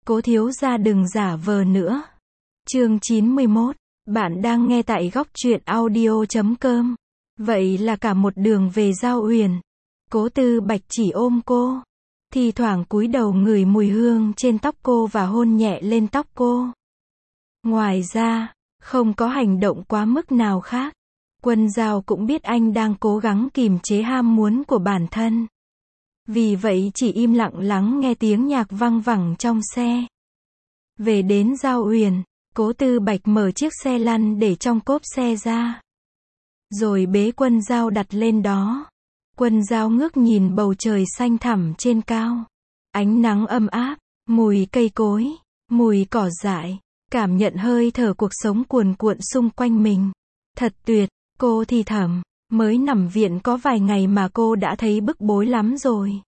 Cố thiếu gia đừng giả vờ nữa. Chương 91. Bạn đang nghe tại góc truyện audio.com. Vậy là cả một đường về Giao Uyển, Cố Tư Bạch chỉ ôm cô, thi thoảng cúi đầu ngửi mùi hương trên tóc cô và hôn nhẹ lên tóc cô. Ngoài ra, không có hành động quá mức nào khác. Quân Giao cũng biết anh đang cố gắng kìm chế ham muốn của bản thân. Vì vậy chỉ im lặng lắng nghe tiếng nhạc văng vẳng trong xe. Về đến Giao Uyển, Cố Tư Bạch mở chiếc xe lăn để trong cốp xe ra, rồi bế Quân Giao đặt lên đó. Quân Giao ngước nhìn bầu trời xanh thẳm trên cao. Ánh nắng ấm áp, mùi cây cối, mùi cỏ dại, cảm nhận hơi thở cuộc sống cuồn cuộn xung quanh mình. Thật tuyệt, cô thì thầm, mới nằm viện có vài ngày mà cô đã thấy bức bối lắm rồi.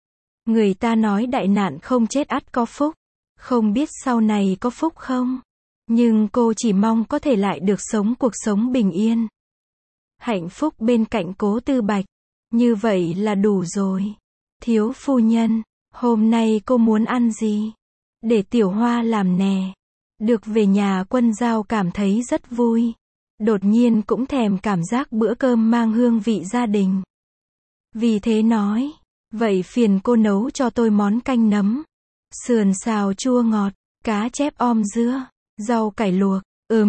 Người ta nói đại nạn không chết ắt có phúc, không biết sau này có phúc không. Nhưng cô chỉ mong có thể lại được sống cuộc sống bình yên, hạnh phúc bên cạnh Cố Tư Bạch. Như vậy là đủ rồi. Thiếu phu nhân, hôm nay cô muốn ăn gì? Để Tiểu Hoa làm nè. Được về nhà Quân Giao cảm thấy rất vui. Đột nhiên cũng thèm cảm giác bữa cơm mang hương vị gia đình. Vì thế nói, vậy phiền cô nấu cho tôi món canh nấm, sườn xào chua ngọt, cá chép om dưa, rau cải luộc,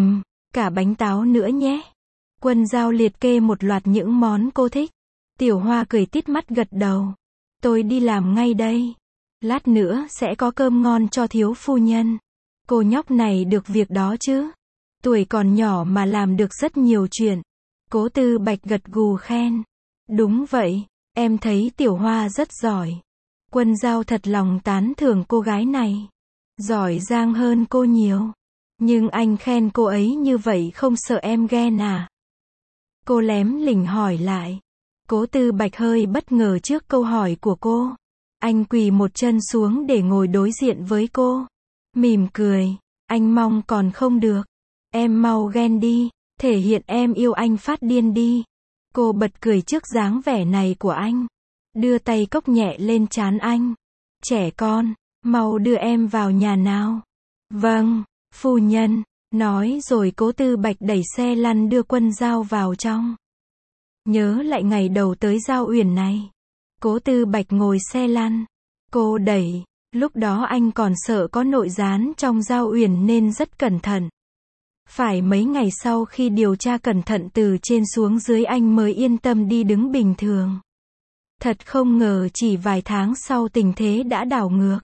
cả bánh táo nữa nhé. Quân Giao liệt kê một loạt những món cô thích. Tiểu Hoa cười tít mắt gật đầu. Tôi đi làm ngay đây. Lát nữa sẽ có cơm ngon cho thiếu phu nhân. Cô nhóc này được việc đó chứ. Tuổi còn nhỏ mà làm được rất nhiều chuyện. Cố Tư Bạch gật gù khen. Đúng vậy, em thấy Tiểu Hoa rất giỏi. Quân Giao thật lòng tán thưởng cô gái này. Giỏi giang hơn cô nhiều. Nhưng anh khen cô ấy như vậy không sợ em ghen à? Cô lém lỉnh hỏi lại. Cố Tư Bạch hơi bất ngờ trước câu hỏi của cô. Anh quỳ một chân xuống để ngồi đối diện với cô. Mỉm cười. Anh mong còn không được. Em mau ghen đi, thể hiện em yêu anh phát điên đi. Cô bật cười trước dáng vẻ này của anh. Đưa tay cốc nhẹ lên trán anh. Trẻ con, mau đưa em vào nhà nào. Vâng, phu nhân. Nói rồi Cố Tư Bạch đẩy xe lăn đưa Quân Giao vào trong. Nhớ lại ngày đầu tới Giao Uyển này. Cố Tư Bạch ngồi xe lăn. Cô đẩy. Lúc đó anh còn sợ có nội gián trong Giao Uyển nên rất cẩn thận. Phải mấy ngày sau khi điều tra cẩn thận từ trên xuống dưới anh mới yên tâm đi đứng bình thường. Thật không ngờ chỉ vài tháng sau tình thế đã đảo ngược.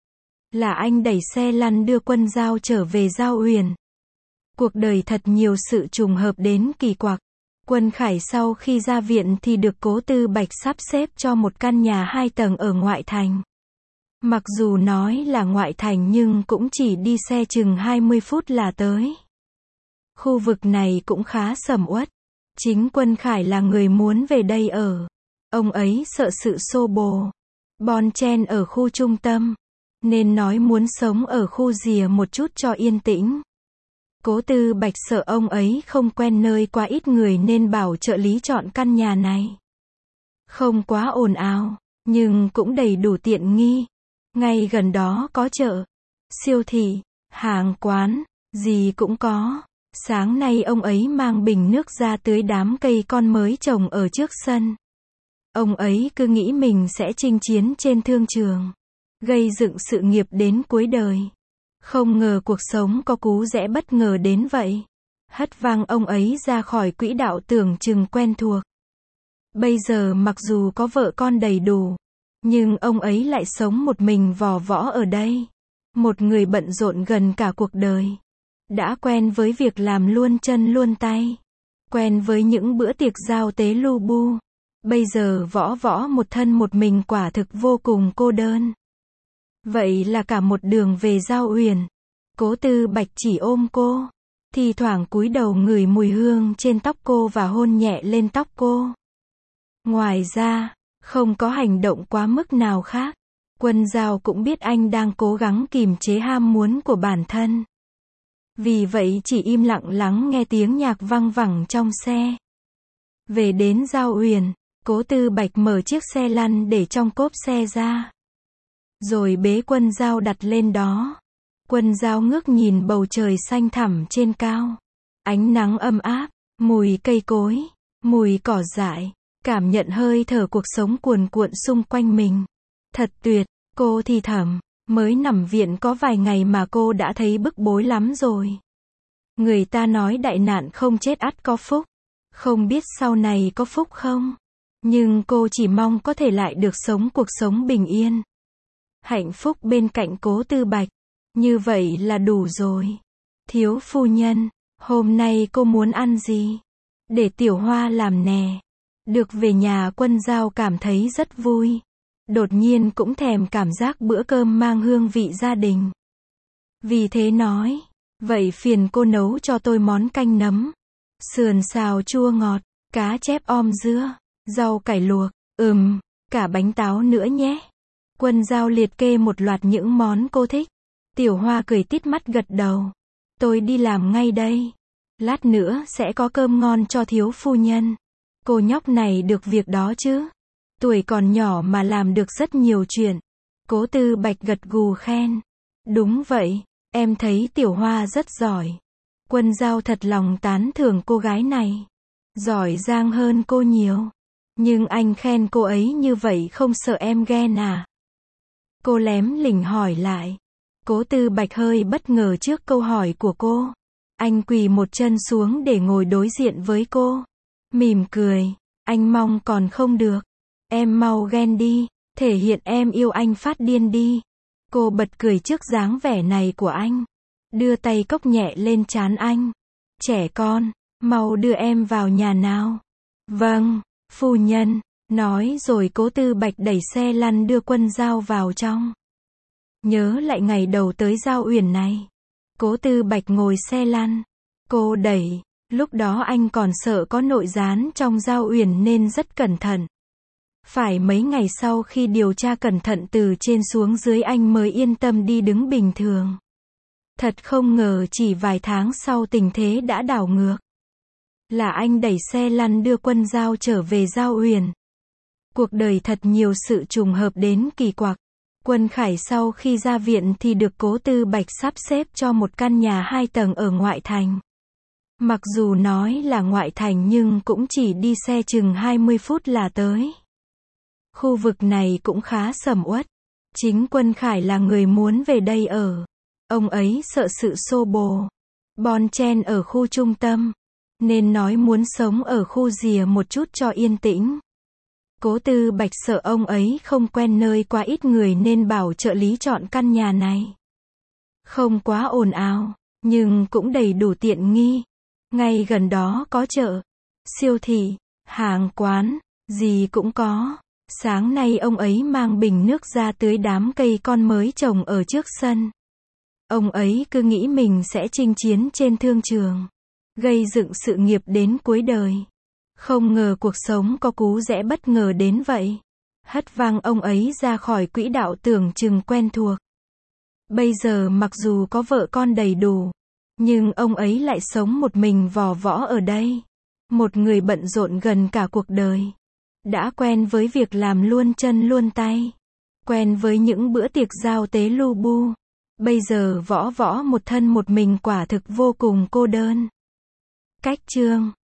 Là anh đẩy xe lăn đưa Quân Giao trở về Giao Uyển. Cuộc đời thật nhiều sự trùng hợp đến kỳ quặc. Quân Khải sau khi ra viện thì được Cố Tư Bạch sắp xếp cho một căn nhà 2 tầng ở ngoại thành. Mặc dù nói là ngoại thành nhưng cũng chỉ đi xe chừng 20 phút là tới. Khu vực này cũng khá sầm uất. Chính Quân Khải là người muốn về đây ở. Ông ấy sợ sự xô bồ, bon chen ở khu trung tâm, nên nói muốn sống ở khu rìa một chút cho yên tĩnh. Cố Tư Bạch sợ ông ấy không quen nơi quá ít người nên bảo trợ lý chọn căn nhà này. Không quá ồn ào, nhưng cũng đầy đủ tiện nghi. Ngay gần đó có chợ, siêu thị, hàng quán, gì cũng có. Sáng nay ông ấy mang bình nước ra tưới đám cây con mới trồng ở trước sân. Ông ấy cứ nghĩ mình sẽ chinh chiến trên thương trường, gây dựng sự nghiệp đến cuối đời. Không ngờ cuộc sống có cú rẽ bất ngờ đến vậy. Hất văng ông ấy ra khỏi quỹ đạo tưởng chừng quen thuộc. Bây giờ mặc dù có vợ con đầy đủ, nhưng ông ấy lại sống một mình vò võ ở đây. Một người bận rộn gần cả cuộc đời. Đã quen với việc làm luôn chân luôn tay. Quen với những bữa tiệc giao tế lu bu. Bây giờ võ một thân một mình quả thực vô cùng cô đơn. Vậy là cả một đường về Giao Uyển, Cố Tư Bạch chỉ ôm cô, thi thoảng cúi đầu ngửi mùi hương trên tóc cô và hôn nhẹ lên tóc cô. Ngoài ra, không có hành động quá mức nào khác. Quân Giao cũng biết anh đang cố gắng kìm chế ham muốn của bản thân. Vì vậy chỉ im lặng lắng nghe tiếng nhạc văng vẳng trong xe. Về đến Giao Uyển, Cố Tư Bạch mở chiếc xe lăn để trong cốp xe ra, rồi bế Quân Giao đặt lên đó. Quân Dao ngước nhìn bầu trời xanh thẳm trên cao. Ánh nắng ấm áp, mùi cây cối, mùi cỏ dại, cảm nhận hơi thở cuộc sống cuồn cuộn xung quanh mình. Thật tuyệt, cô thì thầm, mới nằm viện có vài ngày mà cô đã thấy bức bối lắm rồi. Người ta nói đại nạn không chết ắt có phúc. Không biết sau này có phúc không? Nhưng cô chỉ mong có thể lại được sống cuộc sống bình yên. Hạnh phúc bên cạnh Cố Tư Bạch. Như vậy là đủ rồi. Thiếu phu nhân, hôm nay cô muốn ăn gì? Để Tiểu Hoa làm nè. Được về nhà Quân Dao cảm thấy rất vui. Đột nhiên cũng thèm cảm giác bữa cơm mang hương vị gia đình. Vì thế nói, vậy phiền cô nấu cho tôi món canh nấm, sườn xào chua ngọt, cá chép om dưa, rau cải luộc, cả bánh táo nữa nhé. Quân Dao liệt kê một loạt những món cô thích. Tiểu Hoa cười tít mắt gật đầu. Tôi đi làm ngay đây. Lát nữa sẽ có cơm ngon cho thiếu phu nhân. Cô nhóc này được việc đó chứ. Tuổi còn nhỏ mà làm được rất nhiều chuyện. Cố Tư Bạch gật gù khen. Đúng vậy, em thấy Tiểu Hoa rất giỏi. Quân Dao thật lòng tán thưởng cô gái này. Giỏi giang hơn cô nhiều. Nhưng anh khen cô ấy như vậy không sợ em ghen à? Cô lém lỉnh hỏi lại. Cố Tư Bạch hơi bất ngờ trước câu hỏi của cô. Anh quỳ một chân xuống để ngồi đối diện với cô. Mỉm cười. Anh mong còn không được. Em mau ghen đi. Thể hiện em yêu anh phát điên đi. Cô bật cười trước dáng vẻ này của anh. Đưa tay cốc nhẹ lên trán anh. Trẻ con, mau đưa em vào nhà nào. Vâng, phu nhân. Nói rồi Cố Tư Bạch đẩy xe lăn đưa Quân Dao vào trong. Nhớ lại ngày đầu tới Giao Uyển này. Cố Tư Bạch ngồi xe lăn. Cô đẩy. Lúc đó anh còn sợ có nội gián trong Giao Uyển nên rất cẩn thận. Phải mấy ngày sau khi điều tra cẩn thận từ trên xuống dưới anh mới yên tâm đi đứng bình thường. Thật không ngờ chỉ vài tháng sau tình thế đã đảo ngược. Là anh đẩy xe lăn đưa Quân Dao trở về Giao Uyển. Cuộc đời thật nhiều sự trùng hợp đến kỳ quặc. Quân Khải sau khi ra viện thì được Cố Tư Bạch sắp xếp cho một căn nhà 2 tầng ở ngoại thành. Mặc dù nói là ngoại thành nhưng cũng chỉ đi xe chừng 20 phút là tới. Khu vực này cũng khá sầm uất. Chính Quân Khải là người muốn về đây ở. Ông ấy sợ sự xô bồ, bon chen ở khu trung tâm, nên nói muốn sống ở khu rìa một chút cho yên tĩnh. Cố Tư Bạch sợ ông ấy không quen nơi quá ít người nên bảo trợ lý chọn căn nhà này. Không quá ồn ào, nhưng cũng đầy đủ tiện nghi. Ngay gần đó có chợ, siêu thị, hàng quán, gì cũng có. Sáng nay ông ấy mang bình nước ra tưới đám cây con mới trồng ở trước sân. Ông ấy cứ nghĩ mình sẽ chinh chiến trên thương trường, gây dựng sự nghiệp đến cuối đời. Không ngờ cuộc sống có cú rẽ bất ngờ đến vậy. Hất văng ông ấy ra khỏi quỹ đạo tưởng chừng quen thuộc. Bây giờ mặc dù có vợ con đầy đủ, nhưng ông ấy lại sống một mình vò võ ở đây. Một người bận rộn gần cả cuộc đời. Đã quen với việc làm luôn chân luôn tay. Quen với những bữa tiệc giao tế lu bu. Bây giờ võ một thân một mình quả thực vô cùng cô đơn. Cách chương